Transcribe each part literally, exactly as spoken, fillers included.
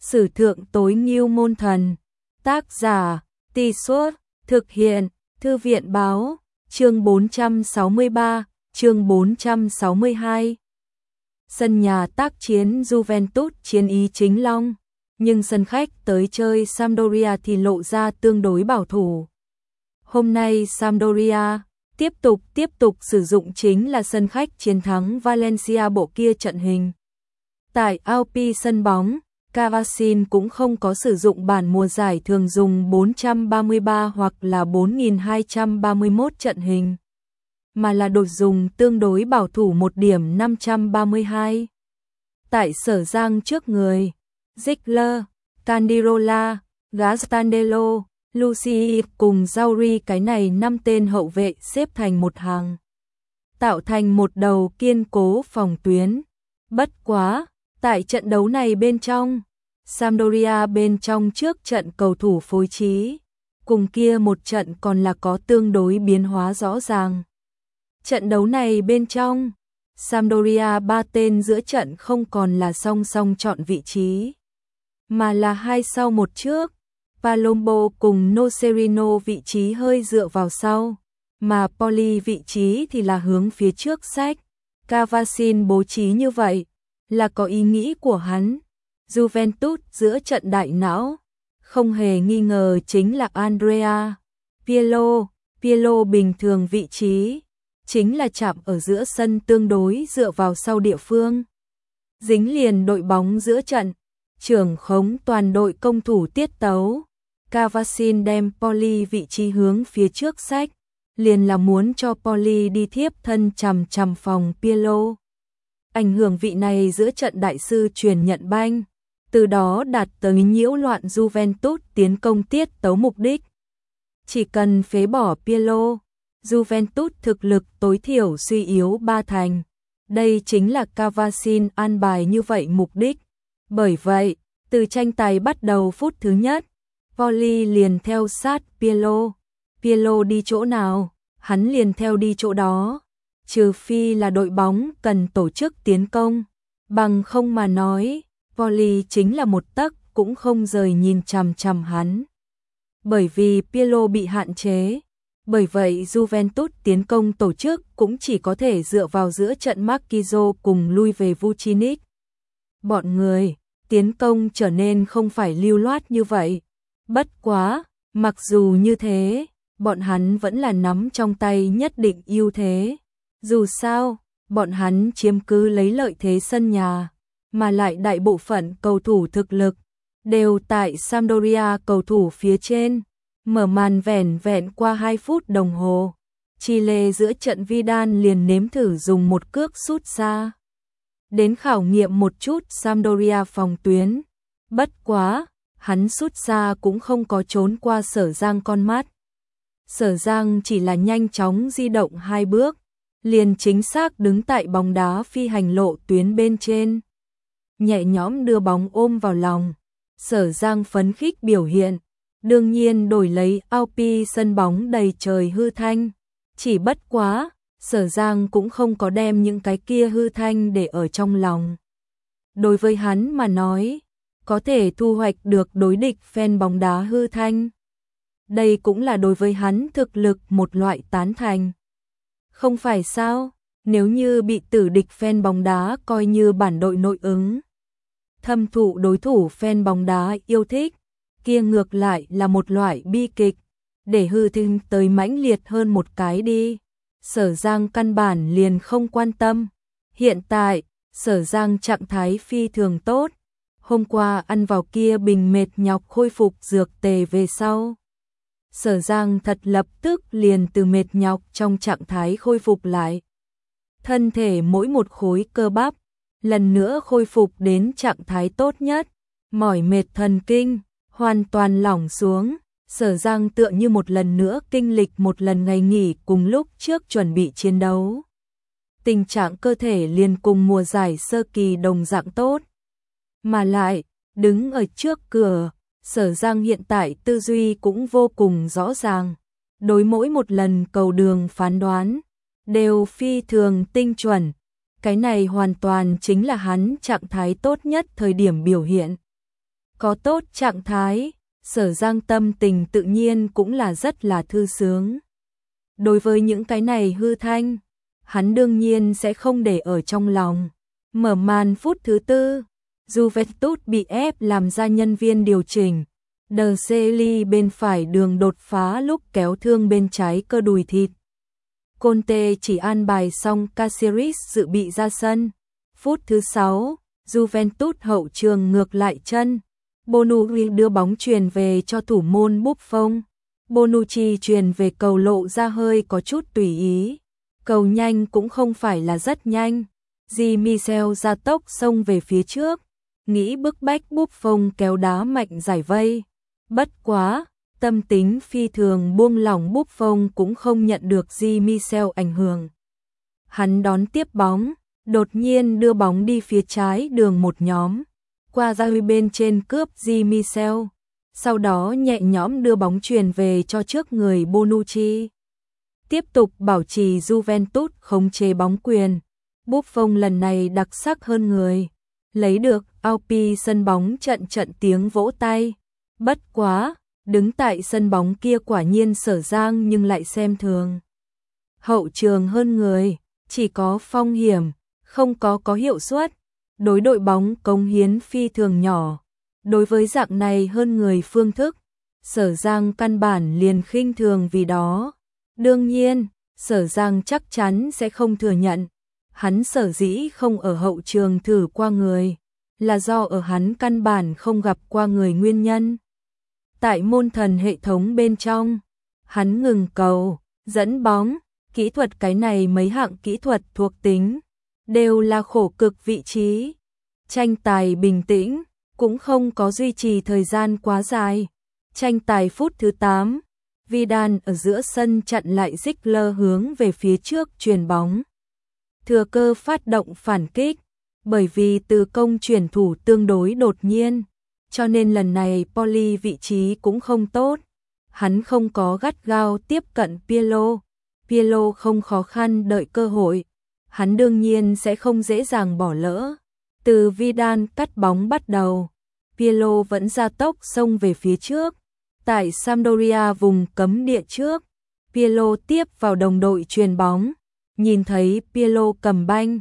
Sử thượng tối ngưu môn thần. Tác giả, Tì Suốt, thực hiện, Thư viện báo, chương bốn trăm sáu mươi ba, chương bốn trăm sáu mươi hai. Sân nhà tác chiến Juventus chiến ý chính long, nhưng sân khách tới chơi Sampdoria thì lộ ra tương đối bảo thủ. Hôm nay Sampdoria tiếp tục tiếp tục sử dụng chính là sân khách chiến thắng Valencia bộ kia trận hình. Tại Alpi sân bóng, Cavasin cũng không có sử dụng bản mùa giải thường dùng bốn trăm ba mươi ba hoặc là bốn nghìn hai trăm ba mươi mốt trận hình, mà là đổi dùng tương đối bảo thủ một điểm năm trăm ba mươi hai. Tại sở giang trước người, Ziegler, Candirola, Gastandelo, Luci cùng Zauri, cái này năm tên hậu vệ xếp thành một hàng, tạo thành một đầu kiên cố phòng tuyến. Bất quá, tại trận đấu này bên trong, Sampdoria bên trong trước trận cầu thủ phối trí, cùng kia một trận còn là có tương đối biến hóa rõ ràng. Trận đấu này bên trong, Sampdoria ba tên giữa trận không còn là song song chọn vị trí, mà là hai sau một trước. Palombo cùng Nocerino vị trí hơi dựa vào sau, mà Poli vị trí thì là hướng phía trước sách. Cavasin bố trí như vậy là có ý nghĩ của hắn. Juventus giữa trận đại não, không hề nghi ngờ chính là Andrea Pirlo. Pirlo bình thường vị trí chính là chạm ở giữa sân tương đối dựa vào sau địa phương, dính liền đội bóng giữa trận, trưởng khống toàn đội công thủ tiết tấu. Cavasin đem Poli vị trí hướng phía trước sách, liền là muốn cho Poli đi thiếp thân chằm chằm phòng Pirlo, ảnh hưởng vị này giữa trận đại sư truyền nhận banh, từ đó đạt tới nhiễu loạn Juventus tiến công tiết tấu mục đích. Chỉ cần phế bỏ Pirlo, Juventus thực lực tối thiểu suy yếu ba thành. Đây chính là Cavasin an bài như vậy mục đích. Bởi vậy, từ tranh tài bắt đầu phút thứ nhất, Poli liền theo sát Pirlo. Pirlo đi chỗ nào, hắn liền theo đi chỗ đó. Trừ phi là đội bóng cần tổ chức tiến công, bằng không mà nói, Poli chính là một tấc cũng không rời nhìn chằm chằm hắn. Bởi vì Pirlo bị hạn chế, bởi vậy Juventus tiến công tổ chức cũng chỉ có thể dựa vào giữa trận Marquinhos cùng lui về Vucinic. Bọn người tiến công trở nên không phải lưu loát như vậy. Bất quá, mặc dù như thế, bọn hắn vẫn là nắm trong tay nhất định ưu thế. Dù sao, bọn hắn chiếm cứ lấy lợi thế sân nhà, mà lại đại bộ phận cầu thủ thực lực đều tại Sampdoria cầu thủ phía trên. Mở màn vẻn vẹn qua hai phút đồng hồ, Chile giữa trận Vidal liền nếm thử dùng một cước sút xa đến khảo nghiệm một chút Sampdoria phòng tuyến. Bất quá, hắn sút xa cũng không có trốn qua Sở Giang con mắt. Sở Giang chỉ là nhanh chóng di động hai bước, liền chính xác đứng tại bóng đá phi hành lộ tuyến bên trên, nhẹ nhõm đưa bóng ôm vào lòng. Sở Giang phấn khích biểu hiện, đương nhiên đổi lấy Alpi sân bóng đầy trời hư thanh. Chỉ bất quá, Sở Giang cũng không có đem những cái kia hư thanh để ở trong lòng. Đối với hắn mà nói, có thể thu hoạch được đối địch fan bóng đá hư thanh, đây cũng là đối với hắn thực lực một loại tán thành. Không phải sao, nếu như bị tử địch fan bóng đá coi như bản đội nội ứng, thâm thụ đối thủ fan bóng đá yêu thích, kia ngược lại là một loại bi kịch, để hư thanh tới mãnh liệt hơn một cái đi. Sở Giang căn bản liền không quan tâm. Hiện tại, Sở Giang trạng thái phi thường tốt. Hôm qua ăn vào kia bình mệt nhọc khôi phục dược tề về sau, Sở Giang thật lập tức liền từ mệt nhọc trong trạng thái khôi phục lại. Thân thể mỗi một khối cơ bắp lần nữa khôi phục đến trạng thái tốt nhất, mỏi mệt thần kinh hoàn toàn lỏng xuống. Sở Giang tựa như một lần nữa kinh lịch một lần ngày nghỉ cùng lúc trước chuẩn bị chiến đấu. Tình trạng cơ thể liền cùng mùa giải sơ kỳ đồng dạng tốt. Mà lại, đứng ở trước cửa, Sở Giang hiện tại tư duy cũng vô cùng rõ ràng. Đối mỗi một lần cầu đường phán đoán, đều phi thường tinh chuẩn. Cái này hoàn toàn chính là hắn trạng thái tốt nhất thời điểm biểu hiện. có tốt trạng thái, Sở Giang tâm tình tự nhiên cũng là rất là thư sướng. Đối với những cái này hư thanh, hắn đương nhiên sẽ không để ở trong lòng. Mở màn phút thứ tư, Juventus bị ép làm ra nhân viên điều chỉnh. De Celi bên phải đường đột phá lúc kéo thương bên trái cơ đùi thịt. Conte chỉ an bài xong Caceres dự bị ra sân. Phút thứ sáu, Juventus hậu trường ngược lại chân. Bonucci đưa bóng truyền về cho thủ môn Buffon. Bonucci truyền về cầu lộ ra hơi có chút tùy ý. Cầu nhanh cũng không phải là rất nhanh. Di Michel ra tốc xông về phía trước, nghĩ bức bách Buffon kéo đá mạnh giải vây. Bất quá, tâm tính phi thường buông lỏng Buffon cũng không nhận được Di Michel ảnh hưởng. Hắn đón tiếp bóng, đột nhiên đưa bóng đi phía trái đường một nhóm, qua ra bên trên cướp Di Michel, sau đó nhẹ nhõm đưa bóng truyền về cho trước người Bonucci. Tiếp tục bảo trì Juventus khống chế bóng quyền. Buffon lần này đặc sắc hơn người, lấy được Alpi sân bóng trận trận tiếng vỗ tay. Bất quá, đứng tại sân bóng kia quả nhiên Sở Giang nhưng lại xem thường. Hậu trường hơn người, chỉ có phong hiểm, không có có hiệu suất. Đối đội bóng cống hiến phi thường nhỏ. Đối với dạng này hơn người phương thức, Sở Giang căn bản liền khinh thường vì đó. Đương nhiên, Sở Giang chắc chắn sẽ không thừa nhận. Hắn sở dĩ không ở hậu trường thử qua người, là do ở hắn căn bản không gặp qua người nguyên nhân. Tại môn thần hệ thống bên trong, hắn ngừng cầu, dẫn bóng, kỹ thuật cái này mấy hạng kỹ thuật thuộc tính, đều là khổ cực vị trí. Tranh tài bình tĩnh, cũng không có duy trì thời gian quá dài. Tranh tài phút thứ tám, Vidal ở giữa sân chặn lại Ziegler hướng về phía trước chuyền bóng. Thừa cơ phát động phản kích, bởi vì từ công chuyển thủ tương đối đột nhiên, cho nên lần này Poli vị trí cũng không tốt. Hắn không có gắt gao tiếp cận Pirlo. Pirlo không khó khăn đợi cơ hội, hắn đương nhiên sẽ không dễ dàng bỏ lỡ. Từ Vidal cắt bóng bắt đầu, Pirlo vẫn ra tốc xông về phía trước. Tại Sampdoria vùng cấm địa trước, Pirlo tiếp vào đồng đội chuyền bóng. Nhìn thấy Pirlo cầm banh,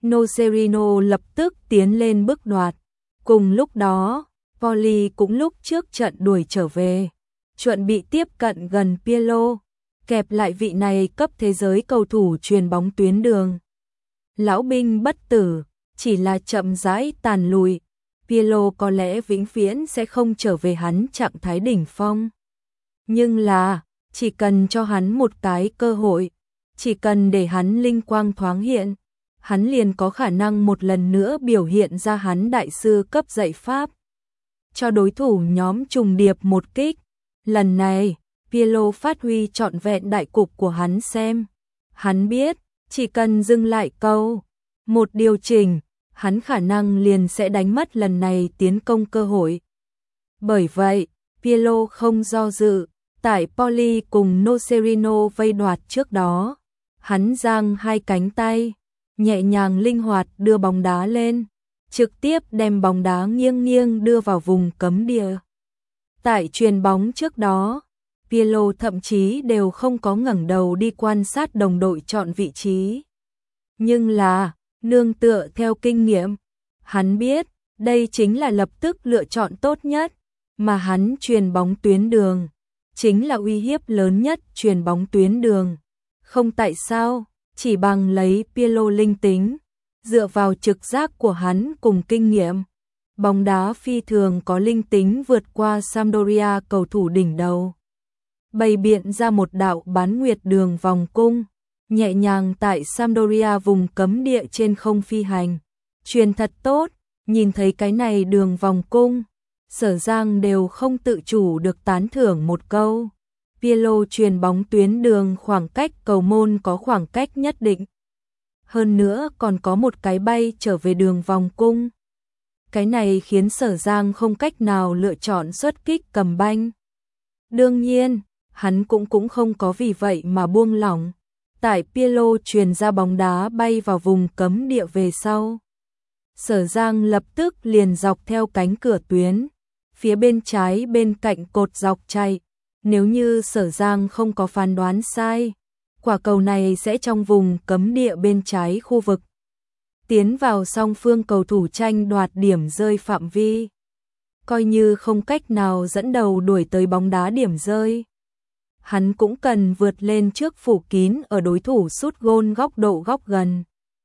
Nocerino lập tức tiến lên bước đoạt. Cùng lúc đó, Poli cũng lúc trước trận đuổi trở về, chuẩn bị tiếp cận gần Pirlo, kẹp lại vị này cấp thế giới cầu thủ chuyền bóng tuyến đường. Lão binh bất tử, chỉ là chậm rãi tàn lùi. Pirlo có lẽ vĩnh viễn sẽ không trở về hắn trạng thái đỉnh phong. Nhưng là, chỉ cần cho hắn một cái cơ hội, chỉ cần để hắn linh quang thoáng hiện, hắn liền có khả năng một lần nữa biểu hiện ra hắn đại sư cấp dạy pháp. Cho đối thủ nhóm trùng điệp một kích. Lần này, Pirlo phát huy trọn vẹn đại cục của hắn xem. Hắn biết, chỉ cần dừng lại câu, một điều chỉnh, hắn khả năng liền sẽ đánh mất lần này tiến công cơ hội. Bởi vậy, Pirlo không do dự, tại Poli cùng Nocerino vây đoạt trước đó. Hắn giang hai cánh tay, nhẹ nhàng linh hoạt đưa bóng đá lên, trực tiếp đem bóng đá nghiêng nghiêng đưa vào vùng cấm địa. Tại chuyền bóng trước đó, Pirlo thậm chí đều không có ngẩng đầu đi quan sát đồng đội chọn vị trí. Nhưng là, nương tựa theo kinh nghiệm, hắn biết, đây chính là lập tức lựa chọn tốt nhất, mà hắn chuyền bóng tuyến đường, chính là uy hiếp lớn nhất chuyền bóng tuyến đường. Không tại sao, chỉ bằng lấy Pirlo linh tính, dựa vào trực giác của hắn cùng kinh nghiệm, bóng đá phi thường có linh tính vượt qua Sampdoria cầu thủ đỉnh đầu. Bày biện ra một đạo bán nguyệt đường vòng cung, nhẹ nhàng tại Sampdoria vùng cấm địa trên không phi hành. Truyền thật tốt, nhìn thấy cái này đường vòng cung, Sở Giang đều không tự chủ được tán thưởng một câu. Pirlo truyền bóng tuyến đường khoảng cách cầu môn có khoảng cách nhất định. Hơn nữa còn có một cái bay trở về đường vòng cung. Cái này khiến Sở Giang không cách nào lựa chọn xuất kích cầm banh. Đương nhiên, hắn cũng cũng không có vì vậy mà buông lỏng. Tại Pirlo truyền ra bóng đá bay vào vùng cấm địa về sau, Sở Giang lập tức liền dọc theo cánh cửa tuyến, phía bên trái bên cạnh cột dọc chạy. Nếu như Sở Giang không có phán đoán sai, quả cầu này sẽ trong vùng cấm địa bên trái khu vực. Tiến vào song phương cầu thủ tranh đoạt điểm rơi phạm vi. Coi như không cách nào dẫn đầu đuổi tới bóng đá điểm rơi, hắn cũng cần vượt lên trước phủ kín ở đối thủ sút gôn góc độ góc gần.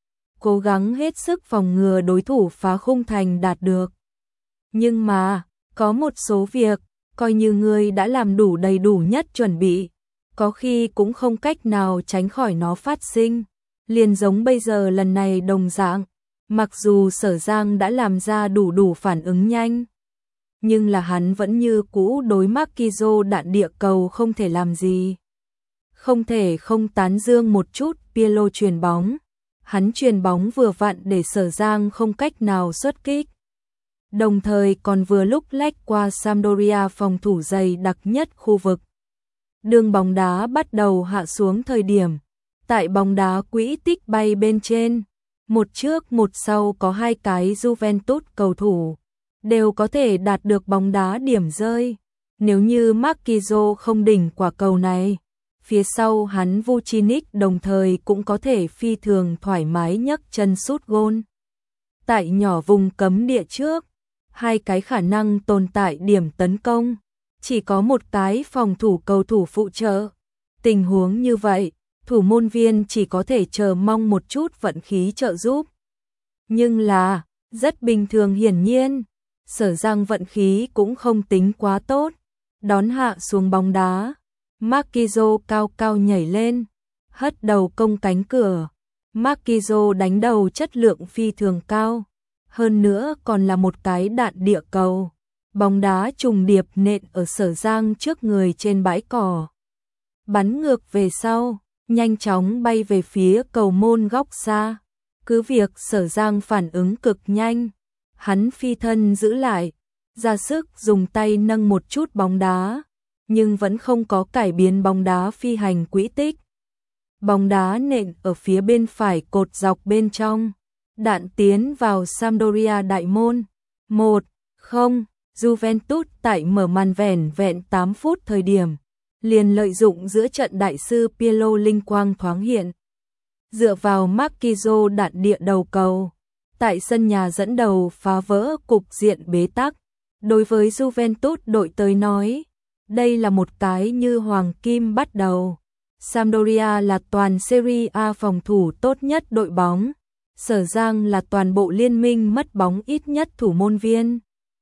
Cố gắng hết sức phòng ngừa đối thủ phá khung thành đạt được. Nhưng mà, có một số việc, coi như ngươi đã làm đủ đầy đủ nhất chuẩn bị, có khi cũng không cách nào tránh khỏi nó phát sinh. Liền giống bây giờ lần này đồng dạng, mặc dù Sở Giang đã làm ra đủ đủ phản ứng nhanh, nhưng là hắn vẫn như cũ đối Marquinhos đạn địa cầu không thể làm gì. Không thể không tán dương một chút Pirlo chuyền bóng. Hắn chuyền bóng vừa vặn để Sở Giang không cách nào xuất kích. Đồng thời còn vừa lúc lách qua Sampdoria phòng thủ dày đặc nhất khu vực. Đường bóng đá bắt đầu hạ xuống thời điểm, tại bóng đá quỹ tích bay bên trên, một trước một sau có hai cái Juventus cầu thủ, đều có thể đạt được bóng đá điểm rơi. Nếu như Marquinhos không đỉnh quả cầu này, phía sau hắn Vucinic đồng thời cũng có thể phi thường thoải mái nhấc chân sút gôn. Tại nhỏ vùng cấm địa trước, hai cái khả năng tồn tại điểm tấn công, chỉ có một cái phòng thủ cầu thủ phụ trợ. Tình huống như vậy, thủ môn viên chỉ có thể chờ mong một chút vận khí trợ giúp. Nhưng là, rất bình thường hiển nhiên, Sở Giang vận khí cũng không tính quá tốt. Đón hạ xuống bóng đá, Marquinhos cao cao nhảy lên, hất đầu công cánh cửa. Marquinhos đánh đầu chất lượng phi thường cao, hơn nữa còn là một cái đạn địa cầu. Bóng đá trùng điệp nện ở Sở Giang trước người trên bãi cỏ, bắn ngược về sau, nhanh chóng bay về phía cầu môn góc xa. Cứ việc Sở Giang phản ứng cực nhanh, hắn phi thân giữ lại, ra sức dùng tay nâng một chút bóng đá, nhưng vẫn không có cải biến bóng đá phi hành quỹ tích. Bóng đá nện ở phía bên phải cột dọc bên trong, đạn tiến vào Sampdoria đại môn. một không, Juventus tại mở màn vẻn vẹn tám phút thời điểm, liền lợi dụng giữa trận đại sư Pirlo linh quang thoáng hiện. Dựa vào Marquinhos đạn địa đầu cầu, tại sân nhà dẫn đầu phá vỡ cục diện bế tắc. Đối với Juventus đội tới nói, đây là một cái như hoàng kim bắt đầu. Sampdoria là toàn Serie A phòng thủ tốt nhất đội bóng. Sở Giang là toàn bộ liên minh mất bóng ít nhất thủ môn viên.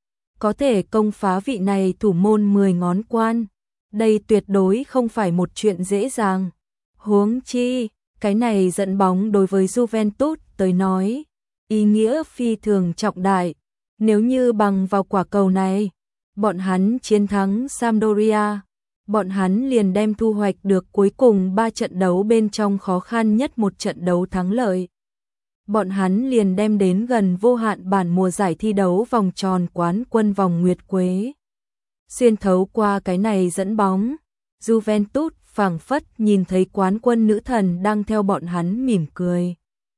Có thể công phá vị này thủ môn mười ngón quan. Đây tuyệt đối không phải một chuyện dễ dàng. Huống chi, cái này dẫn bóng đối với Juventus tới nói, ý nghĩa phi thường trọng đại. Nếu như bằng vào quả cầu này, bọn hắn chiến thắng Sampdoria, bọn hắn liền đem thu hoạch được cuối cùng ba trận đấu bên trong khó khăn nhất một trận đấu thắng lợi. Bọn hắn liền đem đến gần vô hạn bản mùa giải thi đấu vòng tròn quán quân vòng nguyệt quế. Xuyên thấu qua cái này dẫn bóng, Juventus phảng phất nhìn thấy quán quân nữ thần đang theo bọn hắn mỉm cười.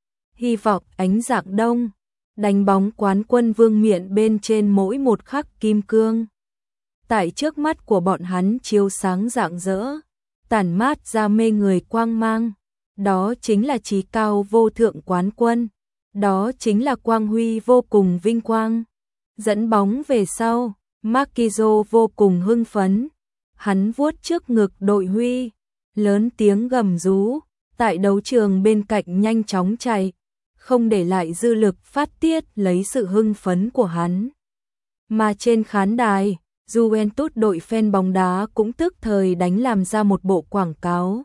Hy vọng ánh dạng đông, đánh bóng quán quân vương miện bên trên mỗi một khắc kim cương. Tại trước mắt của bọn hắn chiếu sáng rạng rỡ, tản mát ra mê người quang mang. Đó chính là chí cao vô thượng quán quân. Đó chính là quang huy vô cùng vinh quang. Dẫn bóng về sau, Marquinhos vô cùng hưng phấn. Hắn vuốt trước ngực đội huy, lớn tiếng gầm rú, tại đấu trường bên cạnh nhanh chóng chạy, không để lại dư lực phát tiết lấy sự hưng phấn của hắn. Mà trên khán đài, Juventus đội fan bóng đá cũng tức thời đánh làm ra một bộ quảng cáo.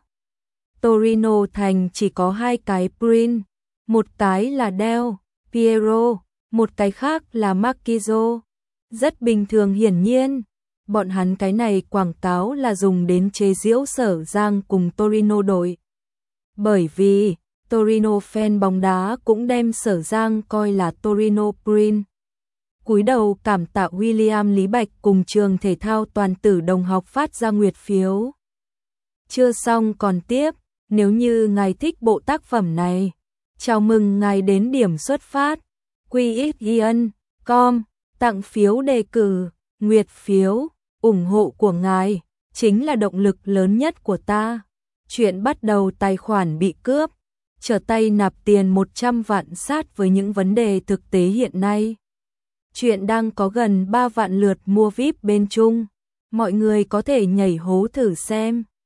Torino thành chỉ có hai cái print, một cái là Del Piero, một cái khác là Marquinhos. Rất bình thường hiển nhiên, bọn hắn cái này quảng cáo là dùng đến chế giễu Sở Giang cùng Torino đội. Bởi vì, Torino fan bóng đá cũng đem Sở Giang coi là Torino print. Cúi đầu cảm tạ William Lý Bạch cùng trường thể thao toàn tử đồng học phát ra nguyệt phiếu. Chưa xong còn tiếp, nếu như ngài thích bộ tác phẩm này, chào mừng ngài đến điểm xuất phát, quy ích i en chấm com, tặng phiếu đề cử. Nguyệt phiếu, ủng hộ của ngài chính là động lực lớn nhất của ta. Chuyện bắt đầu tài khoản bị cướp, trở tay nạp tiền một trăm vạn sát với những vấn đề thực tế hiện nay. Chuyện đang có gần ba vạn lượt mua vi ai pi bên Trung. Mọi người có thể nhảy hố thử xem.